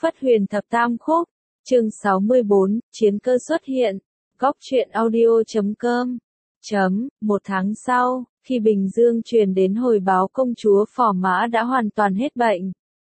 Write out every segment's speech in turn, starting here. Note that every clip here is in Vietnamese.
Phất Huyền Thập Tam Khúc, chương 64, chiến cơ xuất hiện. Góc truyện audio.com. Một tháng sau, khi Bình Dương truyền đến hồi báo công chúa Phò Mã đã hoàn toàn hết bệnh.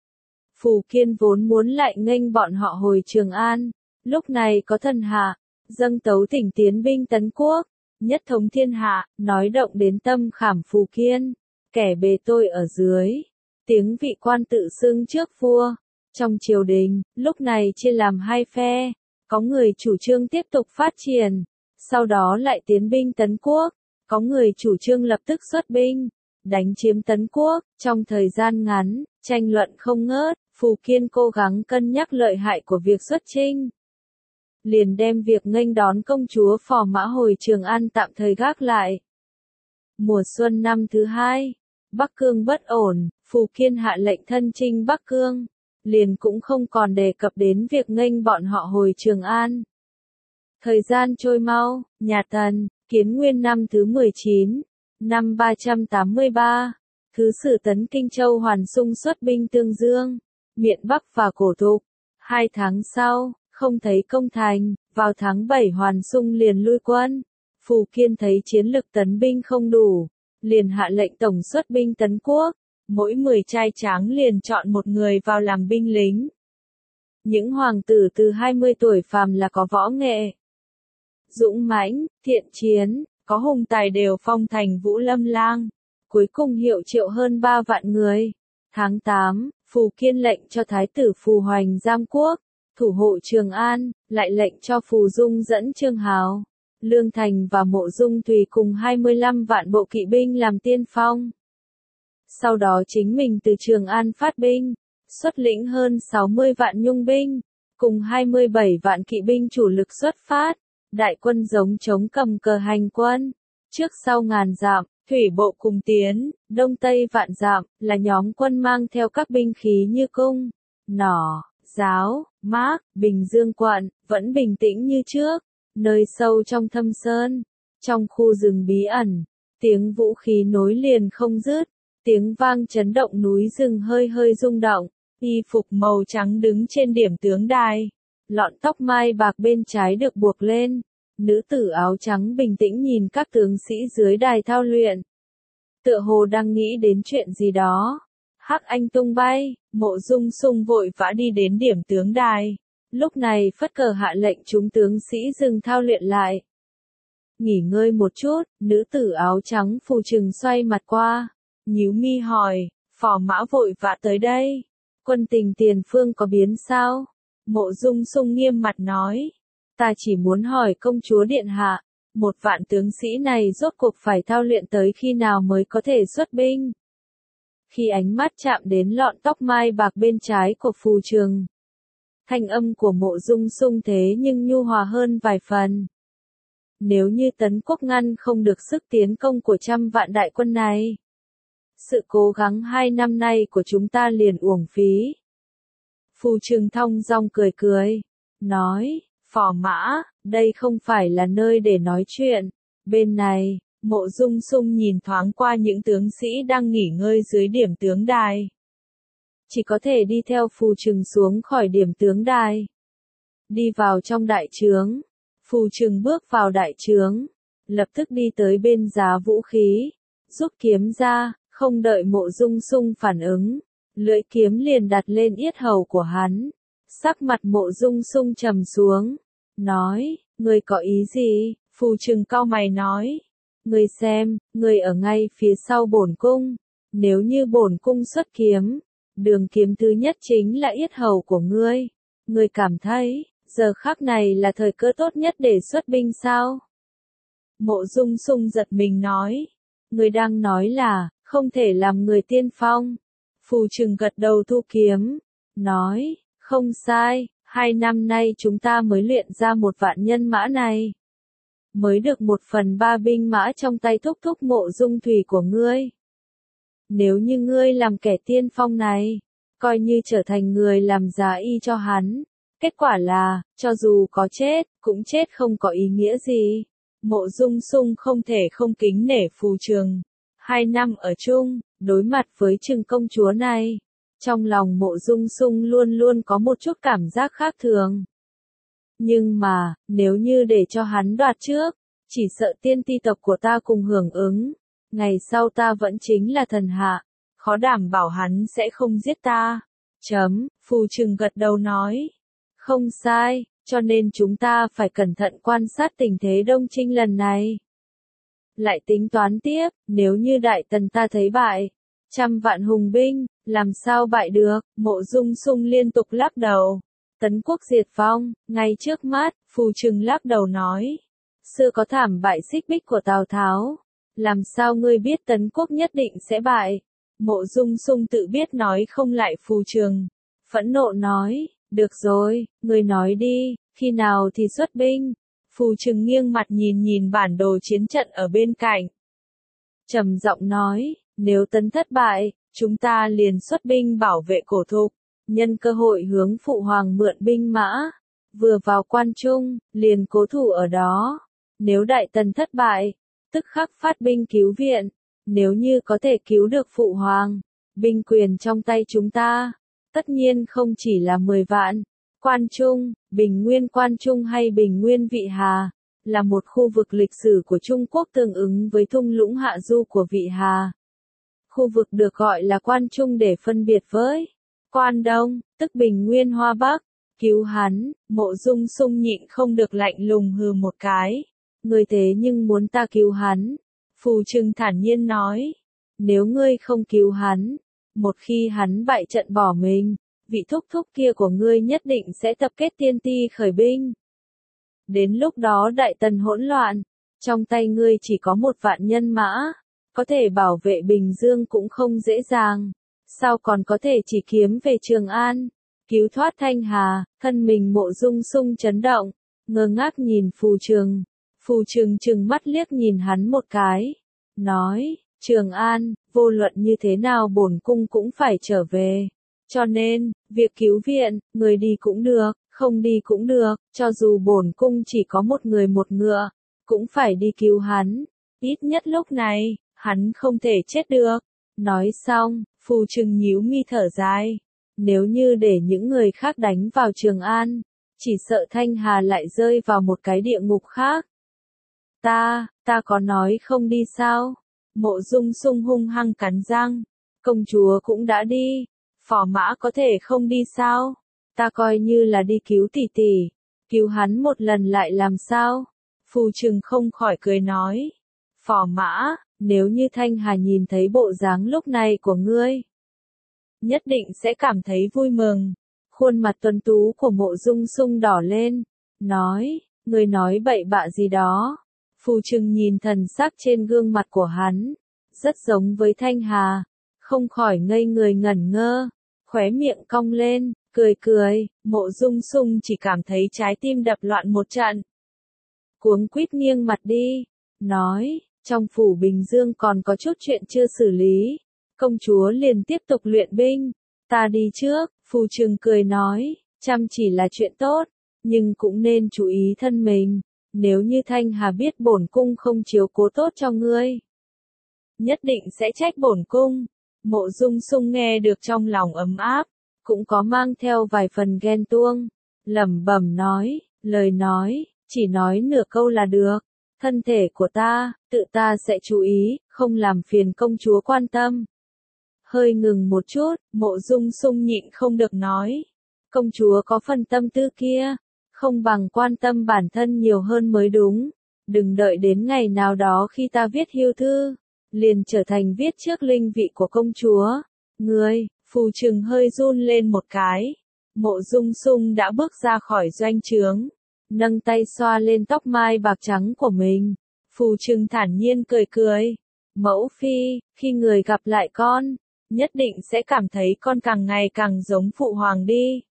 Phù Kiên vốn muốn lại nghênh bọn họ hồi Trường An, lúc này có thần hạ, dâng tấu thỉnh tiến binh tấn quốc, nhất thống thiên hạ, nói động đến tâm khảm Phù Kiên, kẻ bề tôi ở dưới, tiếng vị quan tự xưng trước vua. Trong triều đình, lúc này chia làm hai phe, có người chủ trương tiếp tục phát triển, sau đó lại tiến binh tấn quốc, có người chủ trương lập tức xuất binh, đánh chiếm tấn quốc. Trong thời gian ngắn, tranh luận không ngớt, Phù Kiên cố gắng cân nhắc lợi hại của việc xuất chinh. Liền đem việc nghênh đón công chúa Phò Mã hồi Trường An tạm thời gác lại. Mùa xuân năm thứ hai, Bắc Cương bất ổn, Phù Kiên hạ lệnh thân chinh Bắc Cương, liền cũng không còn đề cập đến việc nghênh bọn họ hồi Trường An. Thời gian trôi mau, nhà Tần, Kiến Nguyên năm thứ 19, năm 383, thứ sử Tấn Kinh Châu Hoàn Sung xuất binh Tương Dương, Miện Bắc và Cổ Thục. 2 tháng sau, không thấy công thành, vào tháng 7 Hoàn Sung liền lui quân. Phù Kiên thấy chiến lực tấn binh không đủ, liền hạ lệnh tổng xuất binh tấn quốc, mỗi 10 trai tráng liền chọn một người vào làm binh lính. Những hoàng tử từ 20 tuổi phàm là có võ nghệ, dũng mãnh, thiện chiến, có hùng tài đều phong thành Vũ Lâm Lang, cuối cùng hiệu triệu hơn 3 vạn người. Tháng 8, Phù Kiên lệnh cho Thái tử Phù Hoành giam quốc, thủ hộ Trường An, lại lệnh cho Phù Dung dẫn Trương Hào, Lương Thành và Mộ Dung Thùy cùng 25 vạn bộ kỵ binh làm tiên phong. Sau đó chính mình từ Trường An phát binh, xuất lĩnh hơn 60 vạn nhung binh, cùng 27 vạn kỵ binh chủ lực xuất phát, đại quân giống chống cầm cờ hành quân, trước sau ngàn dặm, thủy bộ cùng tiến, đông tây vạn dặm, là nhóm quân mang theo các binh khí như cung, nỏ, giáo, mác. Bình Dương quận, vẫn bình tĩnh như trước, nơi sâu trong thâm sơn, trong khu rừng bí ẩn, tiếng vũ khí nối liền không dứt. Tiếng vang chấn động núi rừng hơi hơi rung động, y phục màu trắng đứng trên điểm tướng đài, lọn tóc mai bạc bên trái được buộc lên, nữ tử áo trắng bình tĩnh nhìn các tướng sĩ dưới đài thao luyện. Tựa hồ đang nghĩ đến chuyện gì đó. Hắc anh tung bay, Mộ Dung Sung vội vã đi đến điểm tướng đài, lúc này phất cờ hạ lệnh chúng tướng sĩ dừng thao luyện lại. Nghỉ ngơi một chút, nữ tử áo trắng Phù Trừng xoay mặt qua, nhíu mi hỏi, Phò Mã vội vã tới đây, quân tình tiền phương có biến sao? Mộ Dung Sung nghiêm mặt nói, ta chỉ muốn hỏi công chúa điện hạ, 1 vạn tướng sĩ này rốt cuộc phải thao luyện tới khi nào mới có thể xuất binh? Khi ánh mắt chạm đến lọn tóc mai bạc bên trái của Phù Trừng, thanh âm của Mộ Dung Sung thế nhưng nhu hòa hơn vài phần. Nếu như tấn quốc ngăn không được sức tiến công của 100 vạn đại quân này, sự cố gắng 2 năm nay của chúng ta liền uổng phí. Phù Trừng thong dong cười cười, nói, Phò Mã, đây không phải là nơi để nói chuyện. Bên này, Mộ Dung Sung nhìn thoáng qua những tướng sĩ đang nghỉ ngơi dưới điểm tướng đài. Chỉ có thể đi theo Phù Trừng xuống khỏi điểm tướng đài, đi vào trong đại trướng. Phù Trừng bước vào đại trướng, lập tức đi tới bên giá vũ khí, rút kiếm ra, không đợi Mộ Dung Sung phản ứng, lưỡi kiếm liền đặt lên yết hầu của hắn. Sắc mặt Mộ Dung Sung trầm xuống, nói, ngươi có ý gì? Phù Trừng cau mày nói, ngươi xem, ngươi ở ngay phía sau bổn cung, nếu như bổn cung xuất kiếm, đường kiếm thứ nhất chính là yết hầu của ngươi. Ngươi cảm thấy, giờ khắc này là thời cơ tốt nhất để xuất binh sao? Mộ Dung Sung giật mình nói, ngươi đang nói là, không thể làm người tiên phong. Phù Trừng gật đầu thu kiếm, nói, không sai, 2 năm nay chúng ta mới luyện ra 1 vạn nhân mã này. Mới được 1/3 binh mã trong tay thúc thúc Mộ Dung Thùy của ngươi. Nếu như ngươi làm kẻ tiên phong này, coi như trở thành người làm giá y cho hắn, kết quả là, cho dù có chết, cũng chết không có ý nghĩa gì. Mộ Dung Sung không thể không kính nể Phù Trừng. 2 năm ở chung, đối mặt với Trừng công chúa này, Trong lòng Mộ Dung Sung luôn luôn có một chút cảm giác khác thường. Nhưng mà, nếu như để cho hắn đoạt trước, chỉ sợ tiên ti tộc của ta cùng hưởng ứng. Ngày sau ta vẫn chính là thần hạ, khó đảm bảo hắn sẽ không giết ta. Phù Trừng gật đầu nói. Không sai, cho nên chúng ta phải cẩn thận quan sát tình thế Đông Trinh lần này. Lại tính toán tiếp, nếu như Đại Tần ta thấy bại, 100 vạn hùng binh, làm sao bại được, Mộ Dung Sung liên tục lắc đầu. Tấn quốc diệt vong, ngay trước mắt, Phù Trừng lắc đầu nói. Xưa có thảm bại xích bích của Tào Tháo, làm sao ngươi biết Tấn quốc nhất định sẽ bại? Mộ Dung Sung tự biết nói không lại Phù Trừng, phẫn nộ nói, được rồi, ngươi nói đi, khi nào thì xuất binh? Phù Trừng nghiêng mặt nhìn nhìn bản đồ chiến trận ở bên cạnh. Trầm giọng nói, nếu Tấn thất bại, chúng ta liền xuất binh bảo vệ cổ thục, nhân cơ hội hướng phụ hoàng mượn binh mã, vừa vào quan trung, liền cố thủ ở đó. Nếu Đại Tần thất bại, tức khắc phát binh cứu viện, nếu như có thể cứu được phụ hoàng, binh quyền trong tay chúng ta, tất nhiên không chỉ là 10 vạn. Quan Trung, Bình Nguyên Quan Trung hay Bình Nguyên Vị Hà, là một khu vực lịch sử của Trung Quốc tương ứng với thung lũng hạ du của Vị Hà. Khu vực được gọi là Quan Trung để phân biệt với Quan Đông, tức Bình Nguyên Hoa Bắc. Cứu hắn, Mộ Dung Sung nhịn không được lạnh lùng hừ một cái. Ngươi thế nhưng muốn ta cứu hắn? Phù Trừng thản nhiên nói. Nếu ngươi không cứu hắn, một khi hắn bại trận bỏ mình, vị thúc thúc kia của ngươi nhất định sẽ tập kết tiên ti khởi binh. Đến lúc đó Đại Tần hỗn loạn, trong tay ngươi chỉ có 1 vạn nhân mã, có thể bảo vệ Bình Dương cũng không dễ dàng, sao còn có thể chỉ kiếm về Trường An, cứu thoát Thanh Hà. Thân mình Mộ Dung Sung chấn động, ngơ ngác nhìn Phù Trừng. Phù Trừng trừng mắt liếc nhìn hắn một cái, nói, Trường An, vô luận như thế nào bổn cung cũng phải trở về. Cho nên, việc cứu viện, người đi cũng được, không đi cũng được, cho dù bổn cung chỉ có một người một ngựa, cũng phải đi cứu hắn. Ít nhất lúc này, hắn không thể chết được. Nói xong, Phù Trừng nhíu mi thở dài. Nếu như để những người khác đánh vào Trường An, chỉ sợ Thanh Hà lại rơi vào một cái địa ngục khác. Ta có nói không đi sao? Mộ Dung Sung hung hăng cắn răng. Công chúa cũng đã đi. Phò mã có thể không đi sao? Ta coi như là đi cứu tỷ tỷ. Cứu hắn một lần lại làm sao? Phù Trừng không khỏi cười nói. Phò mã, nếu như Thanh Hà nhìn thấy bộ dáng lúc này của ngươi, nhất định sẽ cảm thấy vui mừng. Khuôn mặt tuấn tú của Mộ Dung Sung đỏ lên. Nói, ngươi nói bậy bạ gì đó? Phù Trừng nhìn thần sắc trên gương mặt của hắn, rất giống với Thanh Hà, không khỏi ngây người ngẩn ngơ, khóe miệng cong lên, cười. Mộ Dung Sung chỉ cảm thấy trái tim đập loạn một trận. Cuống quýt nghiêng mặt đi, nói, trong phủ Bình Dương còn có chút chuyện chưa xử lý, công chúa liền tiếp tục luyện binh, ta đi trước. Phù Trừng cười nói, chăm chỉ là chuyện tốt, nhưng cũng nên chú ý thân mình. Nếu như Thanh Hà biết bổn cung không chiếu cố tốt cho ngươi, nhất định sẽ trách bổn cung. Mộ Dung Sung nghe được trong lòng ấm áp, cũng có mang theo vài phần ghen tuông, lẩm bẩm nói, lời nói, chỉ nói nửa câu là được. Thân thể của ta, tự ta sẽ chú ý, không làm phiền công chúa quan tâm. Hơi ngừng một chút, Mộ Dung Sung nhịn không được nói, công chúa có phần tâm tư kia, không bằng quan tâm bản thân nhiều hơn mới đúng. Đừng đợi đến ngày nào đó khi ta viết hưu thư, liền trở thành viết trước linh vị của công chúa. Ngươi, Phù Trừng hơi run lên một cái. Mộ Dung Sung đã bước ra khỏi doanh trướng, nâng tay xoa lên tóc mai bạc trắng của mình. Phù Trừng thản nhiên cười. Mẫu phi, khi người gặp lại con, nhất định sẽ cảm thấy con càng ngày càng giống phụ hoàng đi.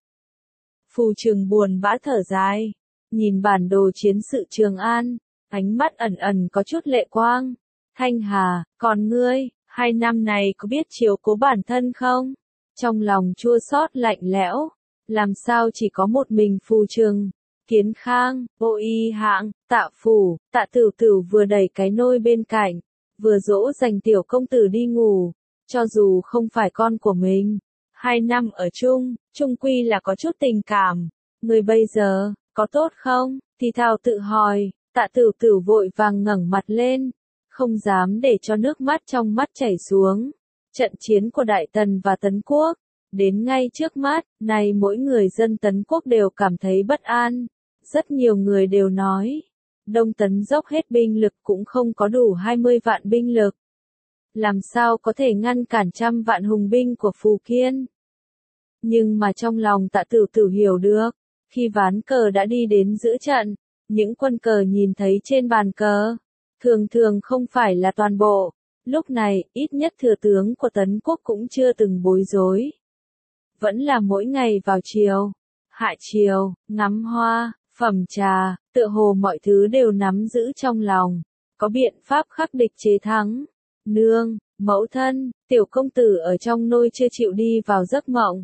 Phù Trừng buồn bã thở dài, nhìn bản đồ chiến sự Trường An, ánh mắt ẩn ẩn có chút lệ quang. Thanh Hà, còn ngươi, 2 năm này có biết chiếu cố bản thân không? Trong lòng chua xót lạnh lẽo, làm sao chỉ có một mình Phù Trừng. Kiến Khang, Ô Y Hạng, Tạ Phủ, Tạ Tửu Tửu vừa đẩy cái nôi bên cạnh, vừa dỗ dành tiểu công tử đi ngủ. Cho dù không phải con của mình, 2 năm ở chung, chung quy là có chút tình cảm. Người bây giờ, có tốt không? Thì thào tự hỏi, Tạ Tửu Tửu vội vàng ngẩng mặt lên, không dám để cho nước mắt trong mắt chảy xuống. Trận chiến của Đại Tần và Tấn Quốc, đến ngay trước mắt, này mỗi người dân Tấn Quốc đều cảm thấy bất an. Rất nhiều người đều nói, Đông Tấn dốc hết binh lực cũng không có đủ 20 vạn binh lực. Làm sao có thể ngăn cản trăm vạn hùng binh của Phù Kiên? Nhưng mà trong lòng Tạ Tửu Tửu hiểu được, khi ván cờ đã đi đến giữa trận, những quân cờ nhìn thấy trên bàn cờ, thường thường không phải là toàn bộ. Lúc này, ít nhất thừa tướng của Tấn Quốc cũng chưa từng bối rối. Vẫn là mỗi ngày vào chiều, hạ chiều, ngắm hoa, phẩm trà, tựa hồ mọi thứ đều nắm giữ trong lòng. Có biện pháp khắc địch chế thắng. Nương, mẫu thân, tiểu công tử ở trong nôi chưa chịu đi vào giấc mộng.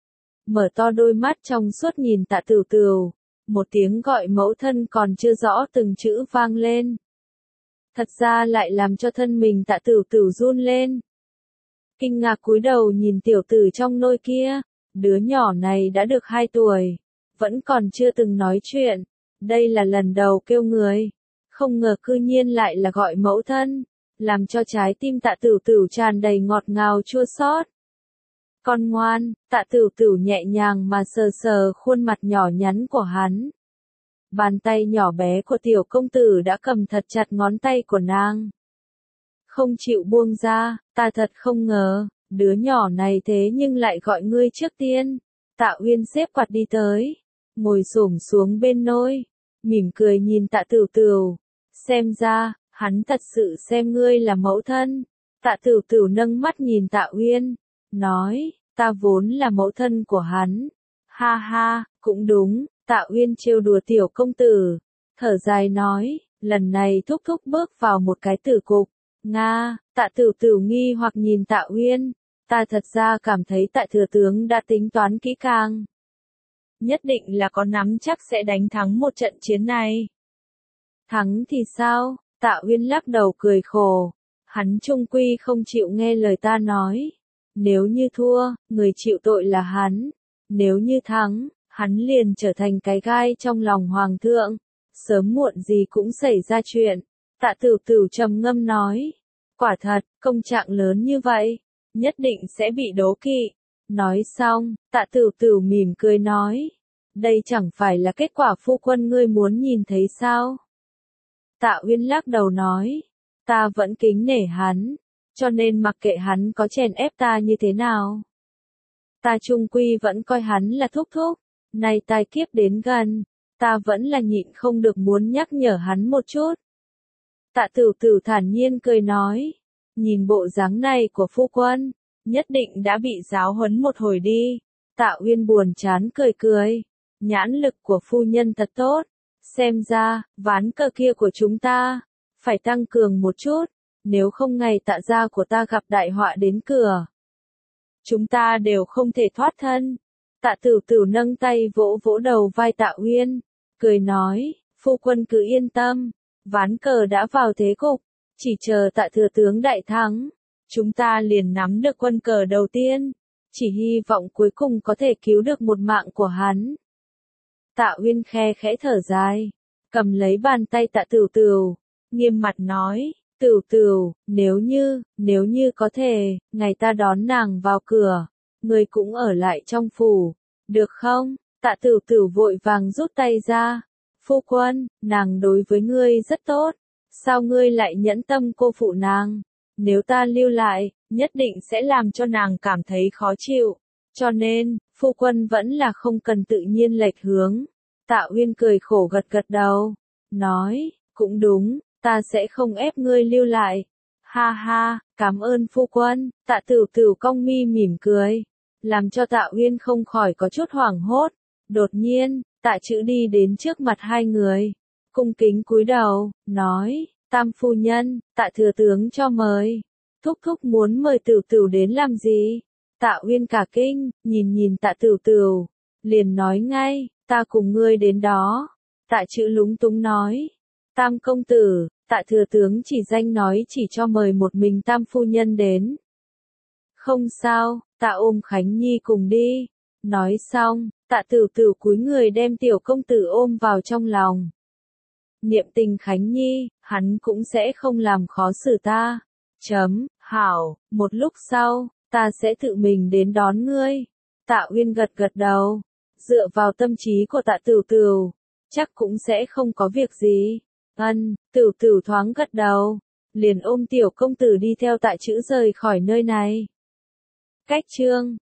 Mở to đôi mắt trong suốt nhìn Tạ Tửu Tửu. Một tiếng gọi mẫu thân còn chưa rõ từng chữ vang lên. Thật ra lại làm cho thân mình Tạ Tửu Tửu run lên. Kinh ngạc cúi đầu nhìn tiểu tử trong nôi kia, đứa nhỏ này đã được 2 tuổi, vẫn còn chưa từng nói chuyện, đây là lần đầu kêu người, không ngờ cư nhiên lại là gọi mẫu thân, làm cho trái tim Tạ Tửu Tửu tràn đầy ngọt ngào chua xót. Con ngoan, Tạ Tửu Tửu nhẹ nhàng mà sờ sờ khuôn mặt nhỏ nhắn của hắn. Bàn tay nhỏ bé của tiểu công tử đã cầm thật chặt ngón tay của nàng. Không chịu buông ra, ta thật không ngờ, đứa nhỏ này thế nhưng lại gọi ngươi trước tiên. Tạ Uyên xếp quạt đi tới, ngồi xổm xuống bên nôi, mỉm cười nhìn Tạ Tửu Tửu. Xem ra, hắn thật sự xem ngươi là mẫu thân. Tạ Tửu Tửu nâng mắt nhìn Tạ Uyên, nói, ta vốn là mẫu thân của hắn. Ha ha, cũng đúng. Tạ Uyên trêu đùa tiểu công tử, thở dài nói, lần này thúc thúc bước vào một cái tử cục. Nga, Tạ Tửu Tửu nghi hoặc nhìn Tạ Uyên, ta thật ra cảm thấy Tạ thừa tướng đã tính toán kỹ càng. Nhất định là có nắm chắc sẽ đánh thắng một trận chiến này. Thắng thì sao? Tạ Uyên lắc đầu cười khổ, hắn chung quy không chịu nghe lời ta nói. Nếu như thua, người chịu tội là hắn, nếu như thắng, hắn liền trở thành cái gai trong lòng hoàng thượng, sớm muộn gì cũng xảy ra chuyện. Tạ Tửu Tửu trầm ngâm nói, quả thật, công trạng lớn như vậy, nhất định sẽ bị đố kỵ. Nói xong, Tạ Tửu Tửu mỉm cười nói, đây chẳng phải là kết quả phu quân ngươi muốn nhìn thấy sao? Tạ Uyên lắc đầu nói, ta vẫn kính nể hắn, cho nên mặc kệ hắn có chèn ép ta như thế nào. Ta chung quy vẫn coi hắn là thúc thúc. Nay tai kiếp đến gần, ta vẫn là nhịn không được muốn nhắc nhở hắn một chút. Tạ Tửu Tửu thản nhiên cười nói, nhìn bộ dáng này của phu quân, nhất định đã bị giáo huấn một hồi đi. Tạ Uyên buồn chán cười cười, nhãn lực của phu nhân thật tốt, xem ra, ván cờ kia của chúng ta, phải tăng cường một chút, nếu không ngày Tạ gia của ta gặp đại họa đến cửa. Chúng ta đều không thể thoát thân. Tạ Tửu Tửu nâng tay vỗ vỗ đầu vai Tạ Uyên, cười nói, phu quân cứ yên tâm, ván cờ đã vào thế cục, chỉ chờ Tạ thừa tướng đại thắng, chúng ta liền nắm được quân cờ đầu tiên, chỉ hy vọng cuối cùng có thể cứu được một mạng của hắn. Tạ Uyên khe khẽ thở dài, cầm lấy bàn tay Tạ Tửu Tửu, nghiêm mặt nói, Tửu Tửu, nếu như có thể, ngày ta đón nàng vào cửa. Ngươi cũng ở lại trong phủ, được không? Tạ Tửu Tửu vội vàng rút tay ra. Phu quân, nàng đối với ngươi rất tốt, sao ngươi lại nhẫn tâm cô phụ nàng? Nếu ta lưu lại, nhất định sẽ làm cho nàng cảm thấy khó chịu. Cho nên, phu quân vẫn là không cần tự nhiên lệch hướng. Tạ Uyên cười khổ gật gật đầu, nói, cũng đúng, ta sẽ không ép ngươi lưu lại. Ha ha, cảm ơn phu quân. Tạ Tửu Tửu cong mi mỉm cười, làm cho Tạ Uyên không khỏi có chút hoảng hốt. Đột nhiên, Tạ Trữ đi đến trước mặt hai người, cung kính cúi đầu, nói, tam phu nhân, Tạ thừa tướng cho mời. Thúc thúc muốn mời Tửu Tửu đến làm gì? Tạ Uyên cả kinh, nhìn Tạ Tửu Tửu, liền nói ngay, ta cùng ngươi đến đó. Tạ Trữ lúng túng nói, tam công tử, Tạ thừa tướng chỉ danh nói chỉ cho mời một mình tam phu nhân đến. Không sao, tạ ôm Khánh Nhi cùng đi. Nói xong, tạ Tửu Tửu cúi người đem tiểu công tử ôm vào trong lòng. Niệm tình Khánh Nhi, hắn cũng sẽ không làm khó xử ta. Hảo, một lúc sau, ta sẽ tự mình đến đón ngươi. Tạ Uyên gật gật đầu. Dựa vào tâm trí của tạ Tửu Tửu, chắc cũng sẽ không có việc gì. Tửu Tửu thoáng gật đầu. Liền ôm tiểu công tử đi theo Tạ Trữ rời khỏi nơi này. Cách chương